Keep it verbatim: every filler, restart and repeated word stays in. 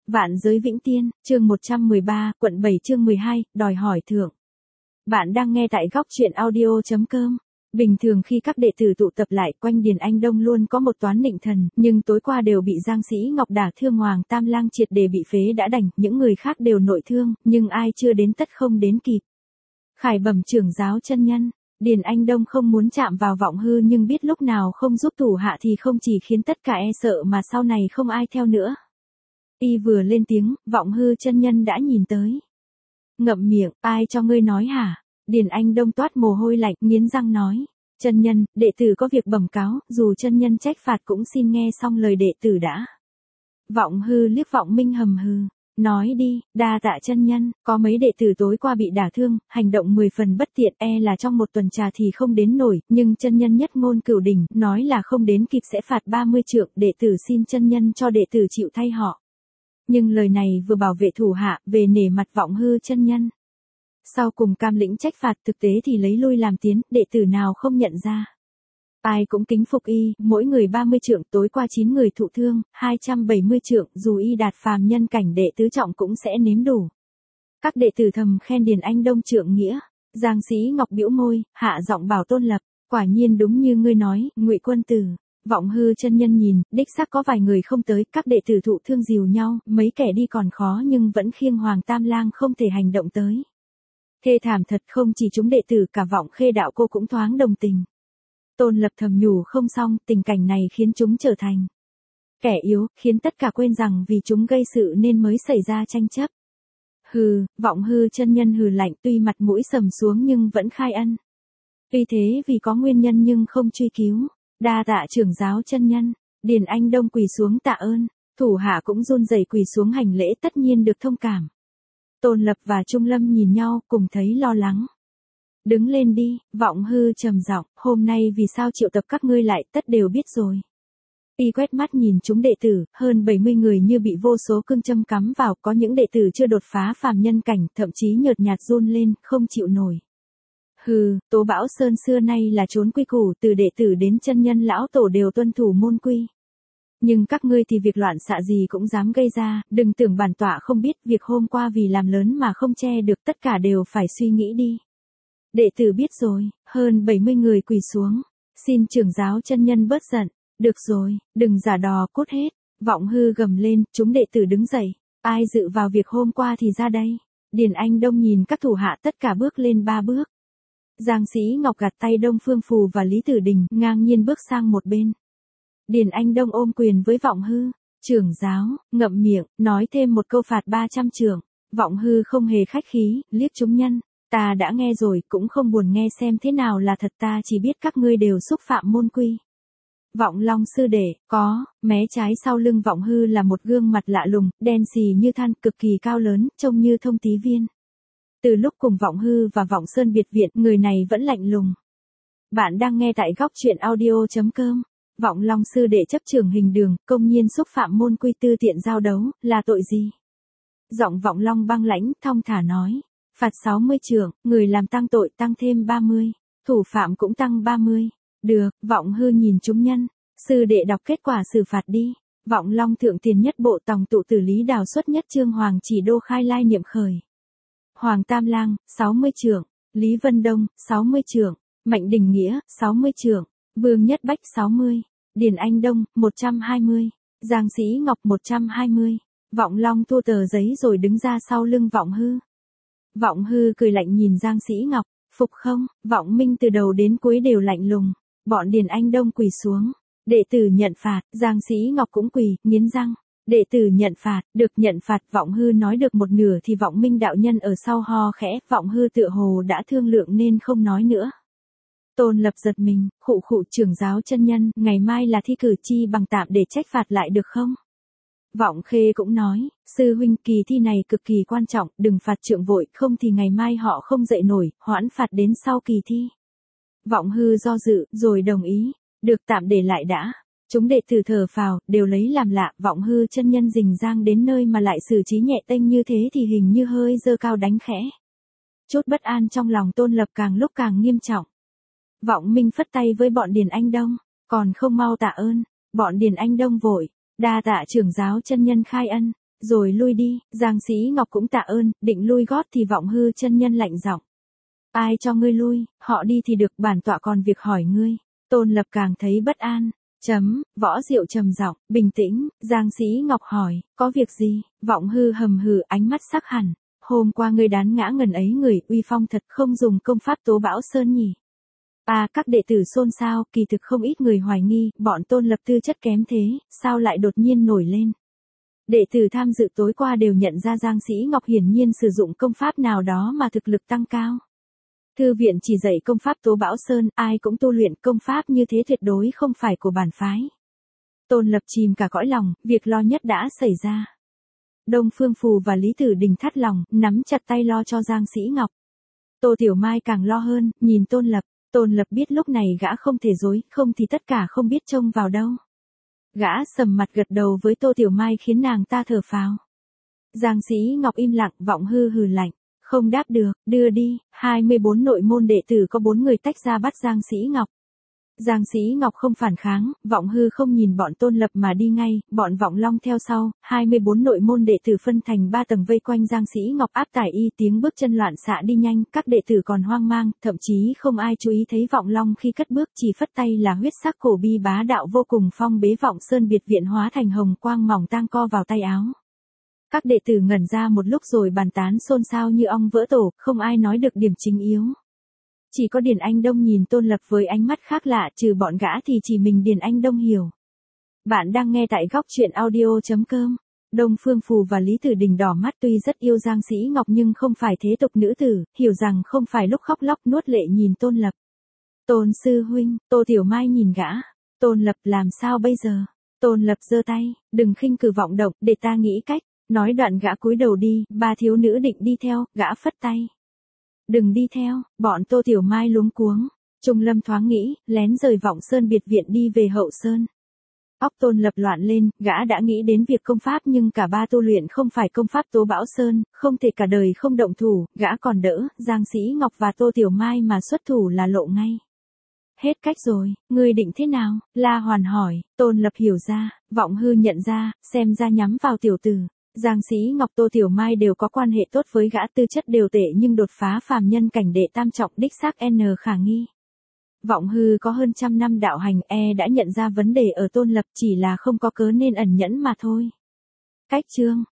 Vạn giới vĩnh tiên, chương một trăm mười ba, quận bảy chương mười hai, đòi hỏi thưởng. Bạn đang nghe tại góc truyện audio chấm com. Bình thường khi các đệ tử tụ tập lại quanh Điền Anh Đông luôn có một toán nịnh thần, nhưng tối qua đều bị Giang Sĩ Ngọc đả thương Hoàng Tam Lang triệt để bị phế đã đành, những người khác đều nội thương, nhưng ai chưa đến tất không đến kịp. Khải bẩm trưởng giáo chân nhân, Điền Anh Đông không muốn chạm vào Vọng Hư nhưng biết lúc nào không giúp thủ hạ thì không chỉ khiến tất cả e sợ mà sau này không ai theo nữa. Y vừa lên tiếng, Vọng Hư chân nhân đã nhìn tới. Ngậm miệng, ai cho ngươi nói hả? Điền Anh Đông toát mồ hôi lạnh, nghiến răng nói. Chân nhân, đệ tử có việc bẩm cáo, dù chân nhân trách phạt cũng xin nghe xong lời đệ tử đã. Vọng Hư liếc Vọng Minh hầm hừ. Nói đi, đa tạ chân nhân, có mấy đệ tử tối qua bị đả thương, hành động mười phần bất tiện, e là trong một tuần trà thì không đến nổi, nhưng chân nhân nhất ngôn cửu đỉnh, nói là không đến kịp sẽ phạt ba mươi trượng, đệ tử xin chân nhân cho đệ tử chịu thay họ. Nhưng lời này vừa bảo vệ thủ hạ, về nể mặt Vọng Hư chân nhân. Sau cùng cam lĩnh trách phạt, thực tế thì lấy lui làm tiến, đệ tử nào không nhận ra. Ai cũng kính phục y, mỗi người ba mươi trượng, tối qua chín người thụ thương, hai trăm bảy mươi trượng, dù y đạt phàm nhân cảnh đệ tứ trọng cũng sẽ nếm đủ. Các đệ tử thầm khen Điền Anh Đông trượng nghĩa. Giang Sĩ Ngọc bĩu môi, hạ giọng bảo Tôn Lập, quả nhiên đúng như ngươi nói, Ngụy quân tử. Vọng Hư chân nhân nhìn, đích xác có vài người không tới, các đệ tử thụ thương dìu nhau, mấy kẻ đi còn khó nhưng vẫn khiêng Hoàng Tam Lang không thể hành động tới. Thê thảm thật, không chỉ chúng đệ tử, cả Vọng Khê đạo cô cũng thoáng đồng tình. Tôn Lập thầm nhủ không xong, tình cảnh này khiến chúng trở thành kẻ yếu, khiến tất cả quên rằng vì chúng gây sự nên mới xảy ra tranh chấp. Hừ, Vọng Hư chân nhân hừ lạnh, tuy mặt mũi sầm xuống nhưng vẫn khai ân. Tuy thế vì có nguyên nhân nhưng không truy cứu. Đa tạ trưởng giáo chân nhân. Điền Anh Đông quỳ xuống tạ ơn, thủ hạ cũng run rẩy quỳ xuống hành lễ, tất nhiên được thông cảm. Tôn Lập và Trung Lâm nhìn nhau, cùng thấy lo lắng. Đứng lên đi, Vọng Hư trầm giọng, hôm nay vì sao triệu tập các ngươi lại, tất đều biết rồi. Y quét mắt nhìn chúng đệ tử, hơn bảy mươi người như bị vô số cương châm cắm vào, có những đệ tử chưa đột phá phàm nhân cảnh, thậm chí nhợt nhạt run lên, không chịu nổi. Hừ, Tố Bão Sơn xưa nay là trốn quy củ, từ đệ tử đến chân nhân lão tổ đều tuân thủ môn quy. Nhưng các ngươi thì việc loạn xạ gì cũng dám gây ra, đừng tưởng bản tọa không biết, việc hôm qua vì làm lớn mà không che được, tất cả đều phải suy nghĩ đi. Đệ tử biết rồi, hơn bảy mươi người quỳ xuống, xin trưởng giáo chân nhân bớt giận, được rồi, đừng giả đò cút hết. Vọng Hư gầm lên, chúng đệ tử đứng dậy, ai dự vào việc hôm qua thì ra đây. Điền Anh Đông nhìn các thủ hạ tất cả bước lên ba bước. Giang Sĩ Ngọc gạt tay Đông Phương Phù và Lý Tử Đình, ngang nhiên bước sang một bên. Điền Anh Đông ôm quyền với Vọng Hư, trưởng giáo, ngậm miệng, nói thêm một câu phạt ba trăm trượng. Vọng Hư không hề khách khí, liếc chúng nhân, ta đã nghe rồi, cũng không buồn nghe xem thế nào là thật, ta chỉ biết các ngươi đều xúc phạm môn quy. Vọng Long sư đệ, có, mé trái sau lưng Vọng Hư là một gương mặt lạ lùng, đen xì như than, cực kỳ cao lớn, trông như thông tí viên. Từ lúc cùng Vọng Hư và Vọng Sơn biệt viện, người này vẫn lạnh lùng. Bạn đang nghe tại góc truyện audio chấm com. Vọng Long sư đệ chấp trường hình đường, công nhiên xúc phạm môn quy tư tiện giao đấu, là tội gì? Giọng Vọng Long băng lãnh, thong thả nói. Phạt sáu mươi trượng, người làm tăng tội tăng thêm ba mươi, thủ phạm cũng tăng ba mươi. Được, Vọng Hư nhìn chúng nhân. Sư đệ đọc kết quả xử phạt đi. Vọng Long thượng tiền nhất bộ tòng tụ tử Lý Đào xuất nhất trương Hoàng Chỉ Đô khai lai niệm khởi. Hoàng Tam Lang, sáu mươi trượng, Lý Vân Đông, sáu mươi trượng, Mạnh Đình Nghĩa, sáu mươi trượng, Vương Nhất Bách sáu mươi, Điền Anh Đông, một trăm hai mươi, Giang Sĩ Ngọc một trăm hai mươi. Vọng Long thu tờ giấy rồi đứng ra sau lưng Vọng Hư. Vọng Hư cười lạnh nhìn Giang Sĩ Ngọc, phục không? Vọng Minh từ đầu đến cuối đều lạnh lùng. Bọn Điền Anh Đông quỳ xuống, đệ tử nhận phạt, Giang Sĩ Ngọc cũng quỳ, nghiến răng. Đệ tử nhận phạt, được nhận phạt. Vọng Hư nói được một nửa thì Vọng Minh đạo nhân ở sau ho khẽ, Vọng Hư tựa hồ đã thương lượng nên không nói nữa. Tôn Lập giật mình, khụ khụ, trưởng giáo chân nhân, ngày mai là thi cử, chi bằng tạm để trách phạt lại được không? Vọng Khê cũng nói, sư huynh, kỳ thi này cực kỳ quan trọng, đừng phạt trượng vội, không thì ngày mai họ không dậy nổi, hoãn phạt đến sau kỳ thi. Vọng Hư do dự, rồi đồng ý, được tạm để lại đã. Chúng đệ tử thở phào, đều lấy làm lạ, Vọng Hư chân nhân rình rang đến nơi mà lại xử trí nhẹ tênh như thế thì hình như hơi dơ cao đánh khẽ. Chút bất an trong lòng Tôn Lập càng lúc càng nghiêm trọng. Vọng Minh phất tay với bọn Điền Anh Đông, còn không mau tạ ơn. Bọn Điền Anh Đông vội, đa tạ trưởng giáo chân nhân khai ân. rồi lui đi, Giang Sĩ Ngọc cũng tạ ơn, định lui gót thì Vọng Hư chân nhân lạnh giọng. Ai cho ngươi lui, họ đi thì được, bản tọa còn việc hỏi ngươi. Tôn Lập càng thấy bất an. Chấm, Võ Diệu trầm giọng, bình tĩnh, Giang Sĩ Ngọc hỏi, có việc gì? Vọng Hư hầm hừ, ánh mắt sắc hẳn. Hôm qua ngươi đán ngã ngần ấy người, uy phong thật, không dùng công pháp tố bão sơn nhỉ? À, các đệ tử xôn xao, kỳ thực không ít người hoài nghi, bọn Tôn Lập tư chất kém thế, sao lại đột nhiên nổi lên? Đệ tử tham dự tối qua đều nhận ra Giang Sĩ Ngọc hiển nhiên sử dụng công pháp nào đó mà thực lực tăng cao. Thư viện chỉ dạy công pháp tố bão sơn, ai cũng tu luyện, công pháp như thế tuyệt đối không phải của bản phái. Tôn Lập chìm cả cõi lòng, việc lo nhất đã xảy ra. Đông Phương Phù và Lý Tử Đình thắt lòng, nắm chặt tay lo cho Giang Sĩ Ngọc. Tô Tiểu Mai càng lo hơn, nhìn Tôn Lập. Tôn Lập biết lúc này gã không thể dối, không thì tất cả không biết trông vào đâu. Gã sầm mặt gật đầu với Tô Tiểu Mai khiến nàng ta thở phào. Giang Sĩ Ngọc im lặng, Vọng Hư hừ lạnh. Không đáp được, đưa đi, hai mươi bốn nội môn đệ tử có bốn người tách ra bắt Giang Sĩ Ngọc. Giang Sĩ Ngọc không phản kháng, Vọng Hư không nhìn bọn Tôn Lập mà đi ngay, bọn Vọng Long theo sau, hai mươi bốn nội môn đệ tử phân thành ba tầng vây quanh Giang Sĩ Ngọc áp tải y, tiếng bước chân loạn xạ đi nhanh, các đệ tử còn hoang mang, thậm chí không ai chú ý thấy Vọng Long khi cất bước, chỉ phất tay là huyết sắc cổ bi bá đạo vô cùng phong bế Vọng Sơn biệt viện hóa thành hồng quang mỏng tang co vào tay áo. Các đệ tử ngẩn ra một lúc rồi bàn tán xôn xao như ong vỡ tổ, không ai nói được điểm chính yếu. Chỉ có Điền Anh Đông nhìn Tôn Lập với ánh mắt khác lạ, trừ bọn gã thì chỉ mình Điền Anh Đông hiểu. Bạn đang nghe tại góc truyện audio.com. Đông Phương Phù và Lý Tử Đình đỏ mắt, tuy rất yêu Giang Sĩ Ngọc nhưng không phải thế tục nữ tử, hiểu rằng không phải lúc khóc lóc nuốt lệ nhìn Tôn Lập. Tôn sư huynh, Tô Tiểu Mai nhìn gã. Tôn Lập làm sao bây giờ? Tôn Lập giơ tay, đừng khinh cử vọng động, để ta nghĩ cách. Nói đoạn gã cúi đầu đi, ba thiếu nữ định đi theo, gã phất tay. Đừng đi theo, bọn Tô Tiểu Mai luống cuống. Trung Lâm thoáng nghĩ, lén rời Vọng Sơn biệt viện đi về Hậu Sơn. Óc Tôn Lập loạn lên, gã đã nghĩ đến việc công pháp nhưng cả ba tu luyện không phải công pháp tố bão sơn, không thể cả đời không động thủ, gã còn đỡ, Giang Sĩ Ngọc và Tô Tiểu Mai mà xuất thủ là lộ ngay. Hết cách rồi, ngươi định thế nào? La Hoàn hỏi, Tôn Lập hiểu ra, Vọng Hư nhận ra, xem ra nhắm vào tiểu tử. Giang Sĩ Ngọc Tô Tiểu Mai đều có quan hệ tốt với gã, tư chất đều tệ nhưng đột phá phàm nhân cảnh đệ tam trọng đích xác n khả nghi. Vọng Hư có hơn trăm năm đạo hành, e đã nhận ra vấn đề ở Tôn Lập, chỉ là không có cớ nên ẩn nhẫn mà thôi. Cách chương